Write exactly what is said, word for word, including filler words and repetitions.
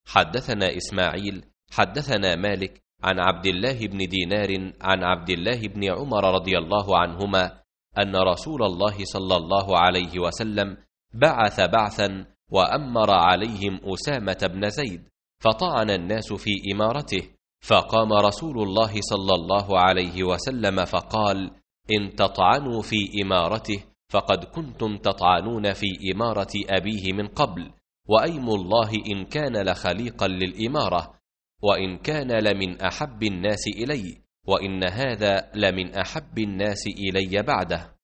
حدثنا إسماعيل حدثنا مالك عن عبد الله بن دينار عن عبد الله بن عمر رضي الله عنهما أن رسول الله صلى الله عليه وسلم بعث بعثا وأمر عليهم أسامة بن زيد، فطعن الناس في إمارته، فقام رسول الله صلى الله عليه وسلم فقال: إن تطعنوا في إمارته فقد كنتم تطعنون في إمارة أبيه من قبل، وأيم الله إن كان لخليقا للإمارة، وإن كان لمن أحب الناس إلي، وإن هذا لمن أحب الناس إلي بعده.